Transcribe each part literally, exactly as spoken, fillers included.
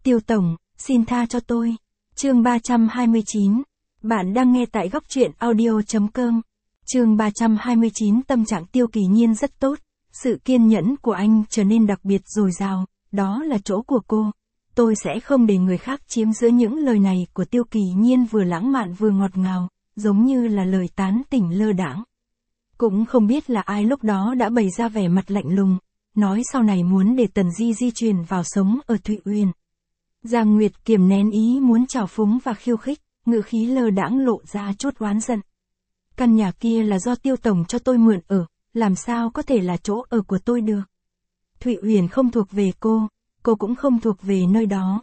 Tiêu tổng, xin tha cho tôi. Chương ba trăm hai mươi chín. Bạn đang nghe tại góc truyện audio chấm com. Chương ba trăm hai mươi chín. Tâm trạng Tiêu Kỳ Nhiên rất tốt. Sự kiên nhẫn của anh trở nên đặc biệt dồi dào, đó là chỗ của cô. Tôi sẽ không để người khác chiếm giữa những lời này của Tiêu Kỳ Nhiên vừa lãng mạn vừa ngọt ngào, giống như là lời tán tỉnh lơ đãng. Cũng không biết là ai lúc đó đã bày ra vẻ mặt lạnh lùng, nói sau này muốn để Tần Di di truyền vào sống ở Thụy Uyển. Giang Nguyệt kiềm nén ý muốn trào phúng và khiêu khích, ngữ khí lơ đãng lộ ra chút oán giận. Căn nhà kia là do Tiêu tổng cho tôi mượn ở, làm sao có thể là chỗ ở của tôi được? Thụy Uyển không thuộc về cô, cô cũng không thuộc về nơi đó.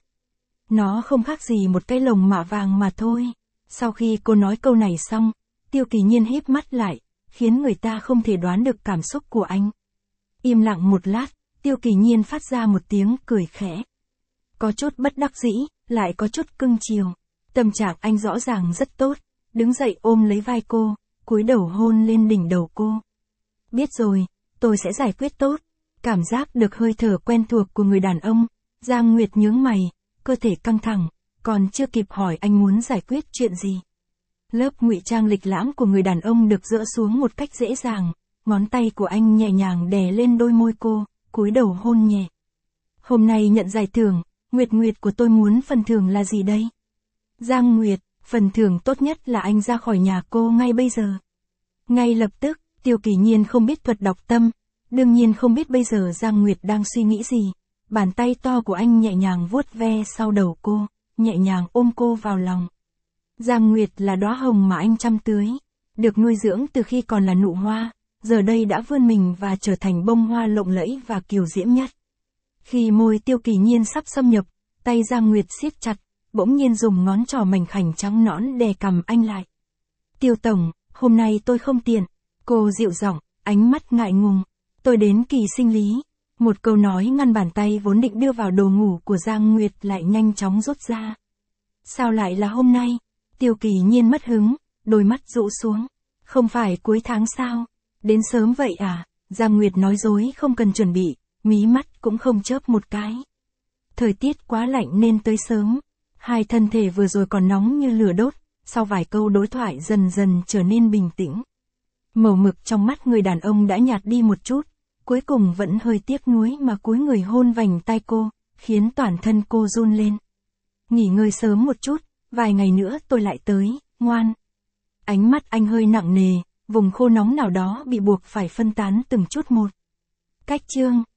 Nó không khác gì một cái lồng mạ vàng mà thôi. Sau khi cô nói câu này xong, Tiêu Kỳ Nhiên híp mắt lại, khiến người ta không thể đoán được cảm xúc của anh. Im lặng một lát, Tiêu Kỳ Nhiên phát ra một tiếng cười khẽ. Có chút bất đắc dĩ, lại có chút cưng chiều. Tâm trạng anh rõ ràng rất tốt, đứng dậy ôm lấy vai cô, cúi đầu hôn lên đỉnh đầu cô. Biết rồi, tôi sẽ giải quyết tốt. Cảm giác được hơi thở quen thuộc của người đàn ông, Giang Nguyệt nhướng mày, cơ thể căng thẳng, còn chưa kịp hỏi anh muốn giải quyết chuyện gì. Lớp ngụy trang lịch lãm của người đàn ông được dỡ xuống một cách dễ dàng, ngón tay của anh nhẹ nhàng đè lên đôi môi cô, cúi đầu hôn nhẹ. Hôm nay nhận giải thưởng, Nguyệt Nguyệt của tôi muốn phần thưởng là gì đây? Giang Nguyệt, phần thưởng tốt nhất là anh ra khỏi nhà cô ngay bây giờ. Ngay lập tức, Tiêu Kỳ Nhiên không biết thuật đọc tâm, đương nhiên không biết bây giờ Giang Nguyệt đang suy nghĩ gì. Bàn tay to của anh nhẹ nhàng vuốt ve sau đầu cô, nhẹ nhàng ôm cô vào lòng. Giang Nguyệt là đóa hồng mà anh chăm tưới, được nuôi dưỡng từ khi còn là nụ hoa, giờ đây đã vươn mình và trở thành bông hoa lộng lẫy và kiều diễm nhất. Khi môi Tiêu Kỳ Nhiên sắp xâm nhập, tay Giang Nguyệt siết chặt, bỗng nhiên dùng ngón trỏ mảnh khảnh trắng nõn đè cằm anh lại. Tiêu tổng, hôm nay tôi không tiện. Cô dịu giọng, ánh mắt ngại ngùng. Tôi đến kỳ sinh lý. Một câu nói ngăn bàn tay vốn định đưa vào đồ ngủ của Giang Nguyệt lại nhanh chóng rút ra. Sao lại là hôm nay? Tiêu Kỳ Nhiên mất hứng, đôi mắt rũ xuống. Không phải cuối tháng sao? Đến sớm vậy à? Giang Nguyệt nói dối không cần chuẩn bị, mí mắt cũng không chớp một cái. Thời tiết quá lạnh nên tới sớm. Hai thân thể vừa rồi còn nóng như lửa đốt, sau vài câu đối thoại dần dần trở nên bình tĩnh. Màu mực trong mắt người đàn ông đã nhạt đi một chút, cuối cùng vẫn hơi tiếc nuối mà cúi người hôn vành tay cô, khiến toàn thân cô run lên. Nghỉ ngơi sớm một chút, vài ngày nữa tôi lại tới, ngoan. Ánh mắt anh hơi nặng nề, vùng khô nóng nào đó bị buộc phải phân tán từng chút một. Cách chương